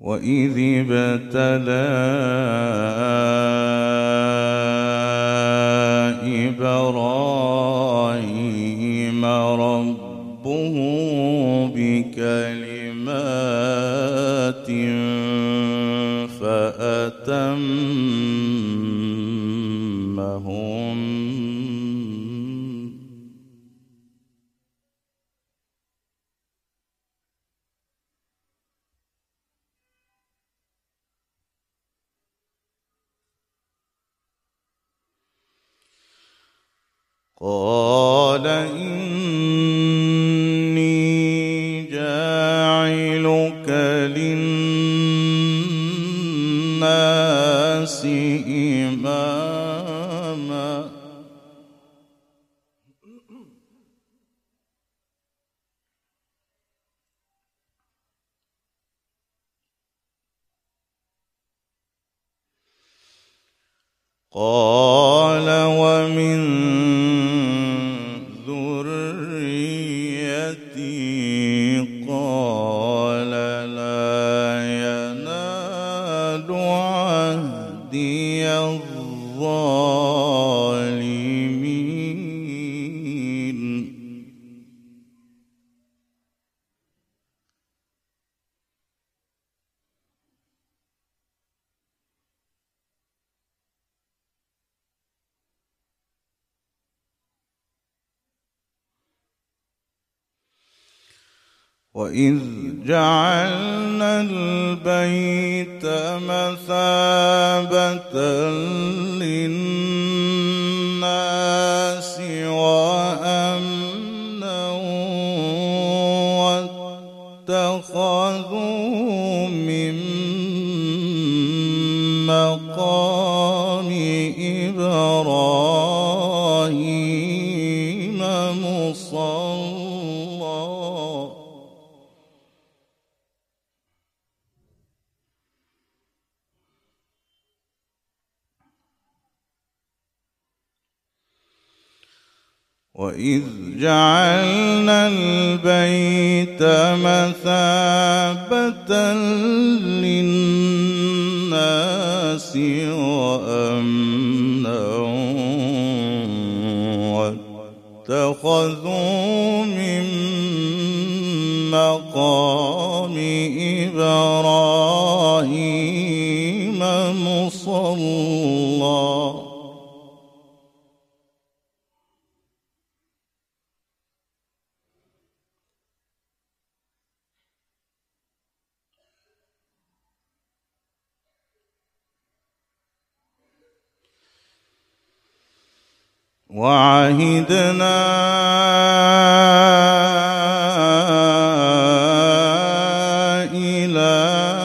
وإذ ابتلى إبراهيم ربه بكلمات فأتمهن. قال إني جاعلك للناس إماما قال ومن ذريتي قال لا ينال عهدي الظالمين. وإذ جعلنا البيت مثابة للناس وأمنا واتخذوا من مقام إبراهيم مصلى. وإذ جعلنا البيت مثابة للناس وأمنا واتخذوا من مقام إبراهيم مصلى. وعهدنا إلى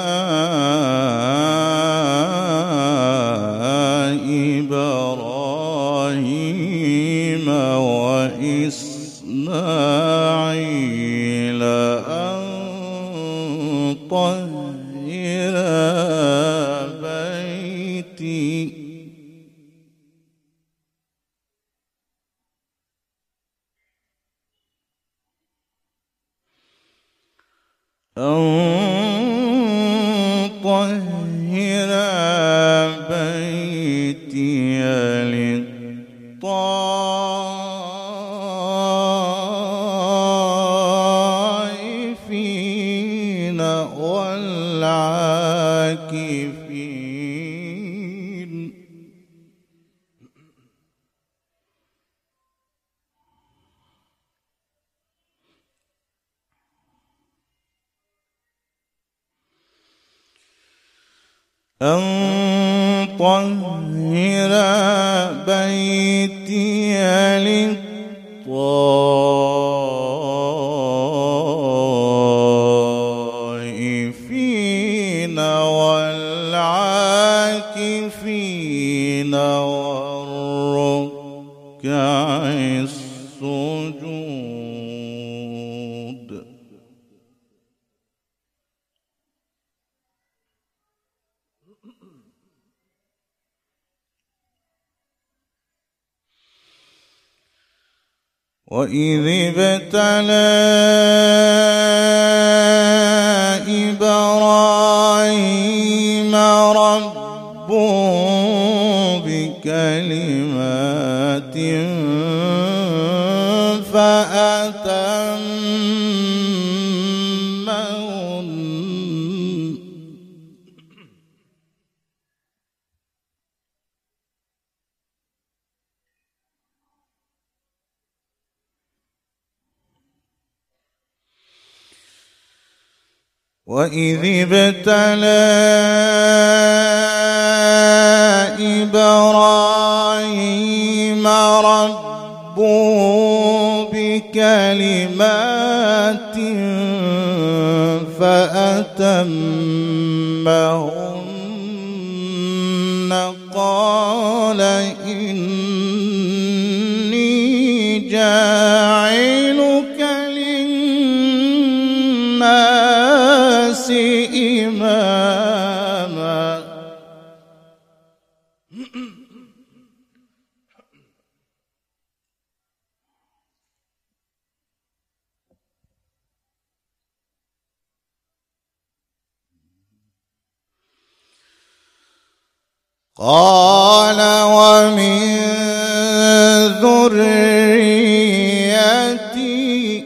إبراهيم وإسماعيل أن طهر بيتي للطائفين والعاكفين. أن طهر بيتي للطائفين والعاكفين والركع السجود. وإذ ابتلى إبراهيم إبراهيم ربه بكلمات فأتمهن وإذ ابتلى إبراهيم ربه بكلمات فأتمهن قال إني جاعلك للناس إماما قال ومن ذريتي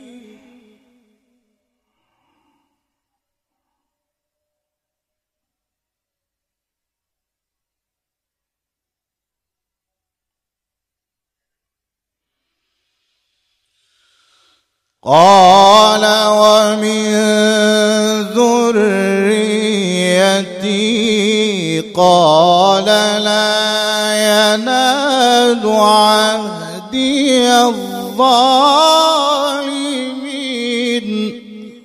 قال ومن ذريتي قال لا ينال عهدي الظالمين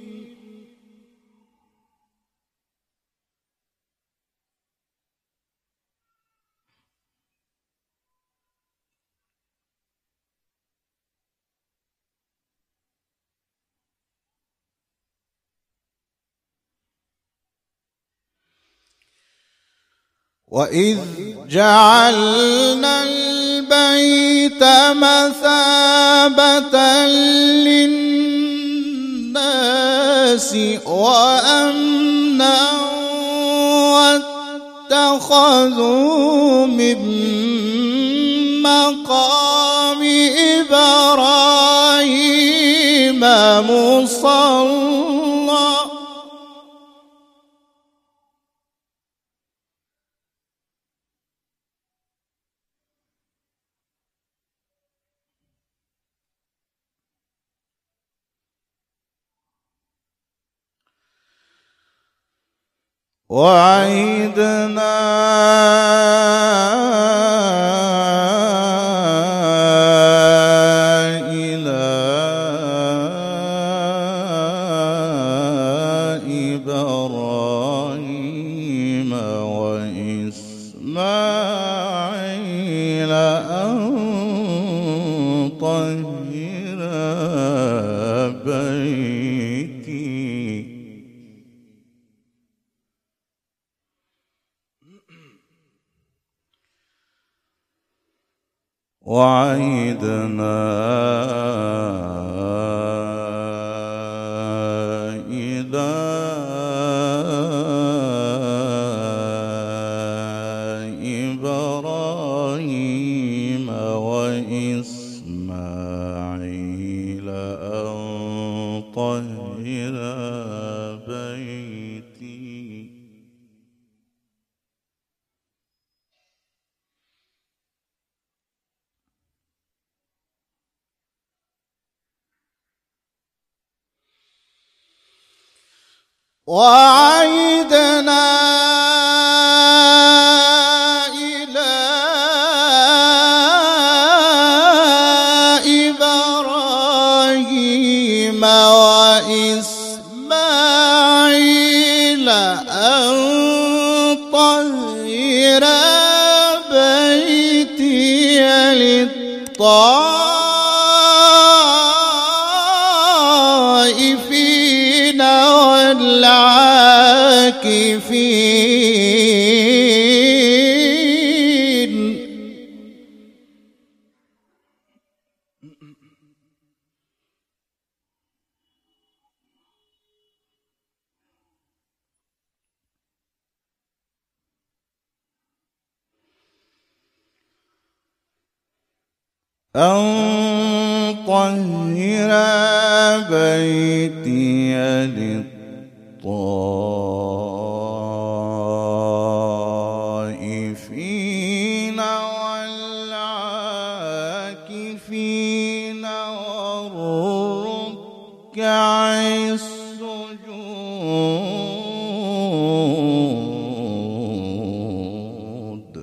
وإذ جعلنا البيت مثابة للناس وأمنا واتخذوا من مقام إبراهيم مصلى وعهدنا إلى إبراهيم وإسماعيل أن طهر بيتي وعهدنا إلى إبراهيم وإسماعيل أن طهر بيتي وعهدنا إلى إبراهيم وإسماعيل أن طهر بيتي للطائفين والعاكفين أن طهر بيتي للطائفين والعاكفين والركع السجود.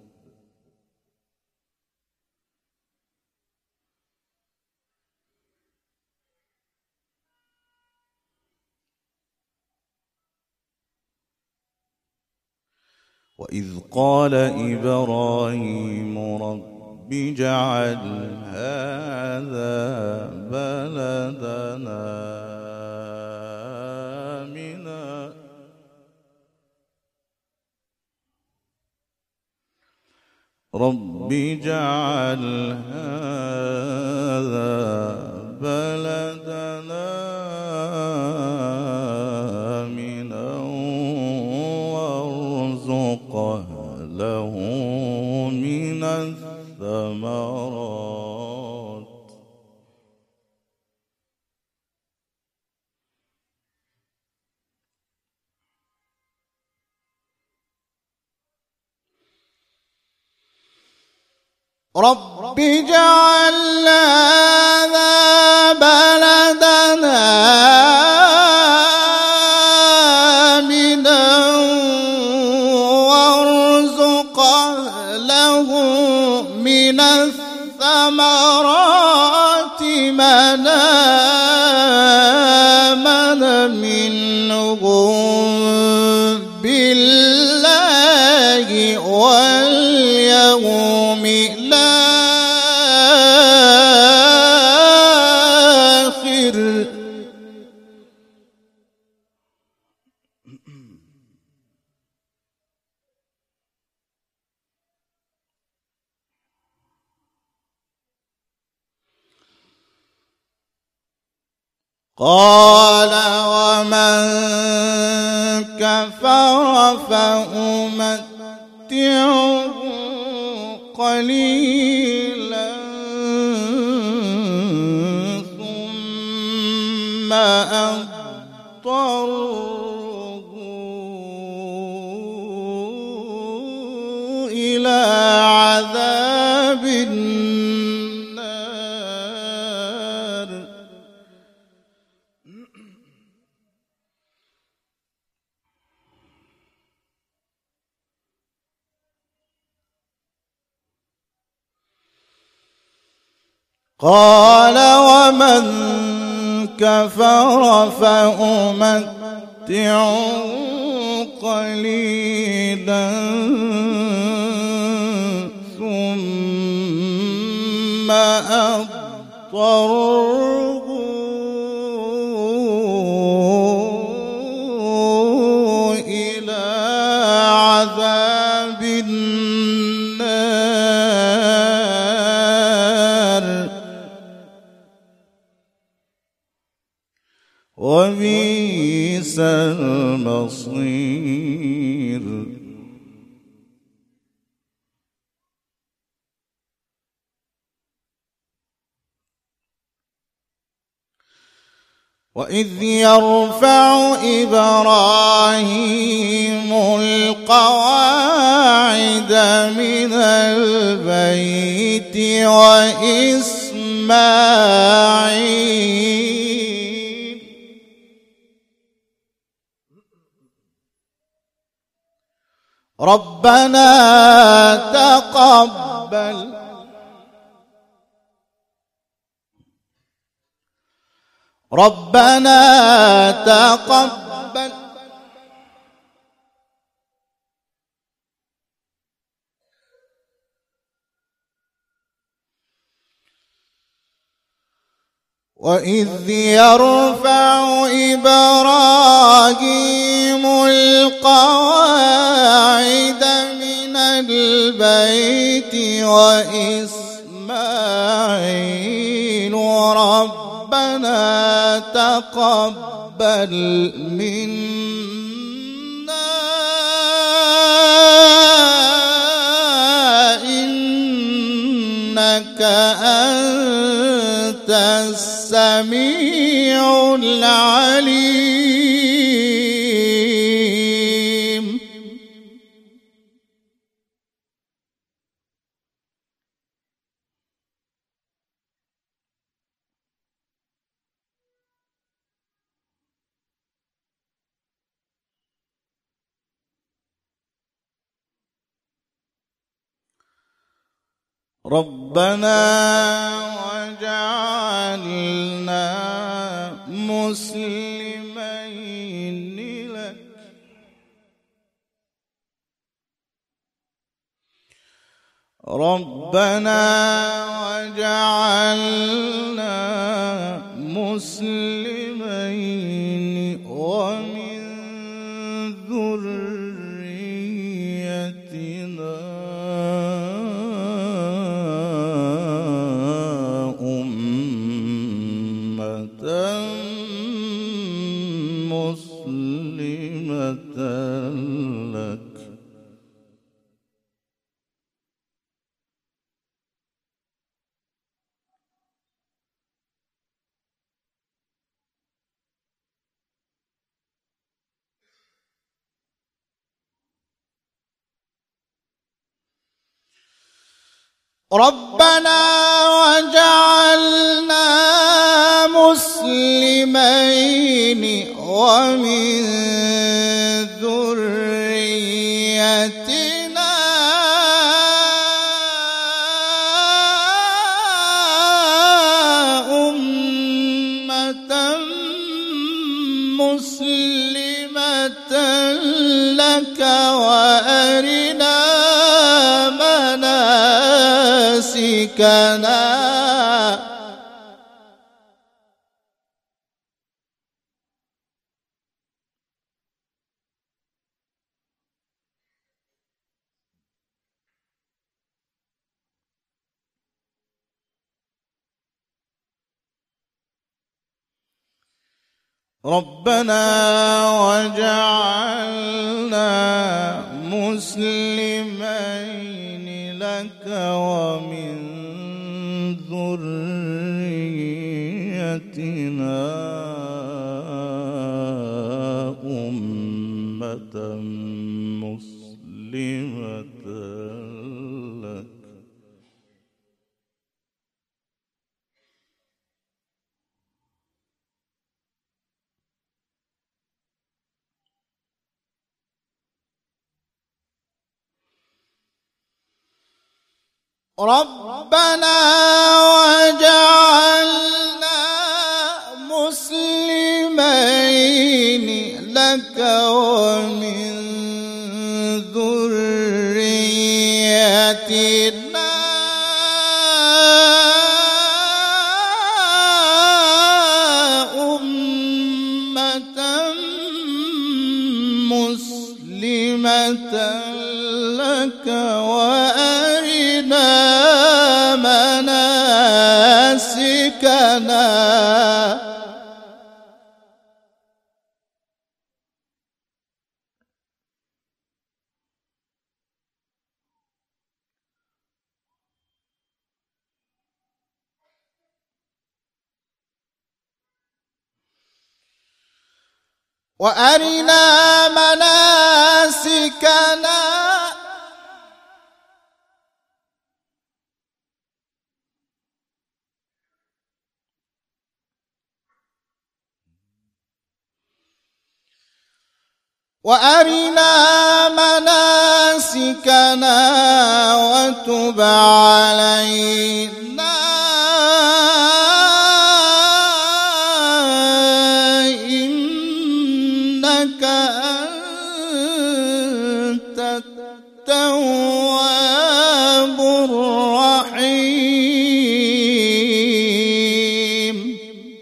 وإذ قال إبراهيم رب اجعل هذا بلدنا آمنا رب اجعل هذا بلدنا آمنا وارزق أهله من الثمرات رب اجعل هذا بلدنا آمنا وارزق أهله من الثمرات من آمن منهم بالله واليوم الآخر قال ومن كفر فأمتعه قليلا ثم أضطره إلى عذاب النار قال ومن كفر فأمتعه قليلا ثم أضطره إلى عذاب النار وبئس المصير وإذ يرفع إبراهيم القواعد من البيت وإسماعيل ربنا تقبل وإذ يرفع إبراهيم القواعد من البيت وإسماعيل ربنا تقبل منا إنك إنك أنت السميع العليم. ربنا وجعلنا مسلمين لك ربنا وجعلنا مسلمين ومن ذريتنا مسلمة لك ربنا وجعلنا مسلمين ومن ذريتنا أمة مسلمة لك وأرنا مناسكنا ربنا وجعلنا مسلمين لك ومن ذريتنا أمة مسلمة لك ربنا وجعلنا مسلمين لك ومن ذريتنا أمة مسلمة لك وأرنا مناسكنا وأرنا مناسكنا وأرنا مناسكنا وتب علينا إنك أنت التواب الرحيم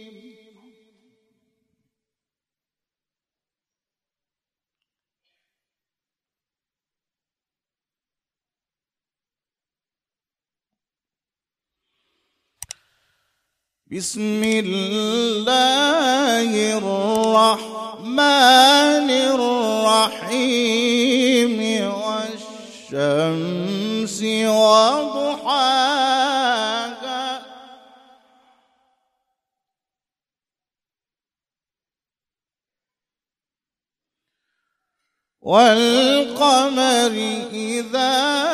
بسم الله الرحمن الرحيم والشمس وضحاها والقمر إذا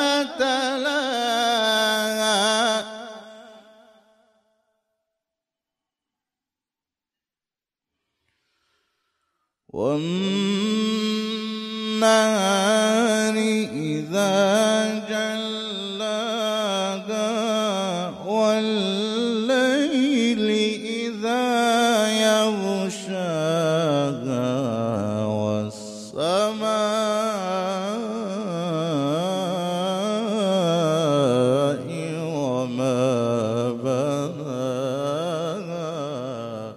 تلاها والنهار إذا جلاها والليل إذا يغشاها والسماء وما بناها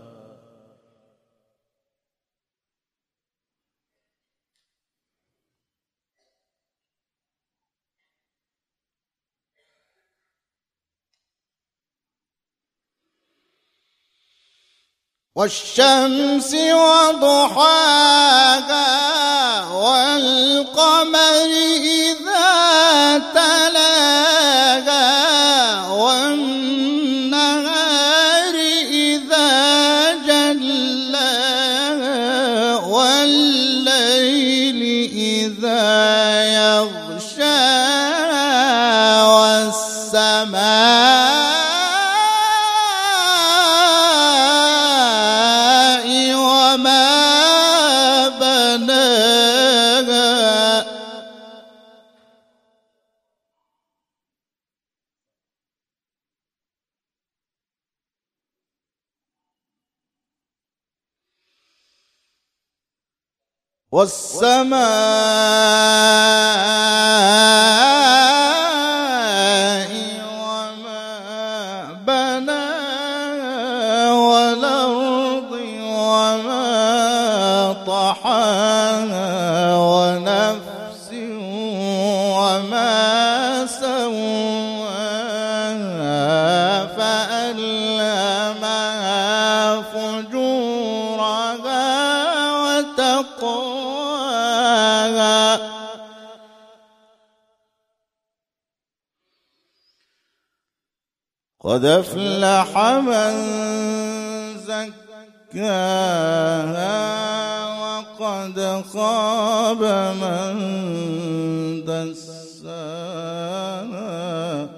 والشمس وضحاها والقمر إذا تلاها والنهار إذا جلاها والليل إذا يغشاها والسماء والسماء وما بناها والأرض وما طحاها ونفس وما سواها فألهمها فجورها وتقواها قد أفلح من زكاها وقد خاب من دساها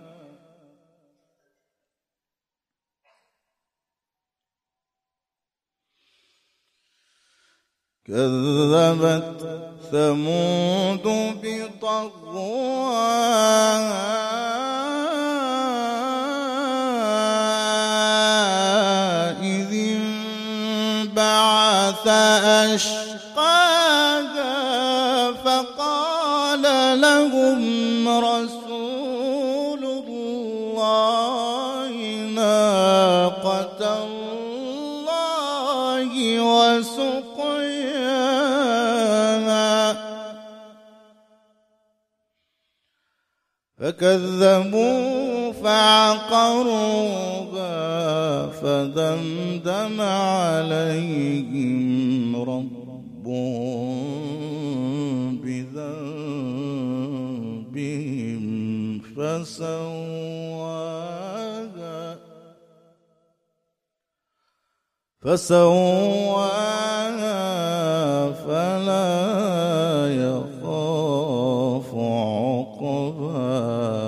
كذبت ثمود بطغواها إذ انبعث أشقاها فقال لهم رسول الله ناقة الله وسقياها فكذبوا فعقروها فدمدم عليهم ربهم بذنبهم فسواها فلا يخاف عقباها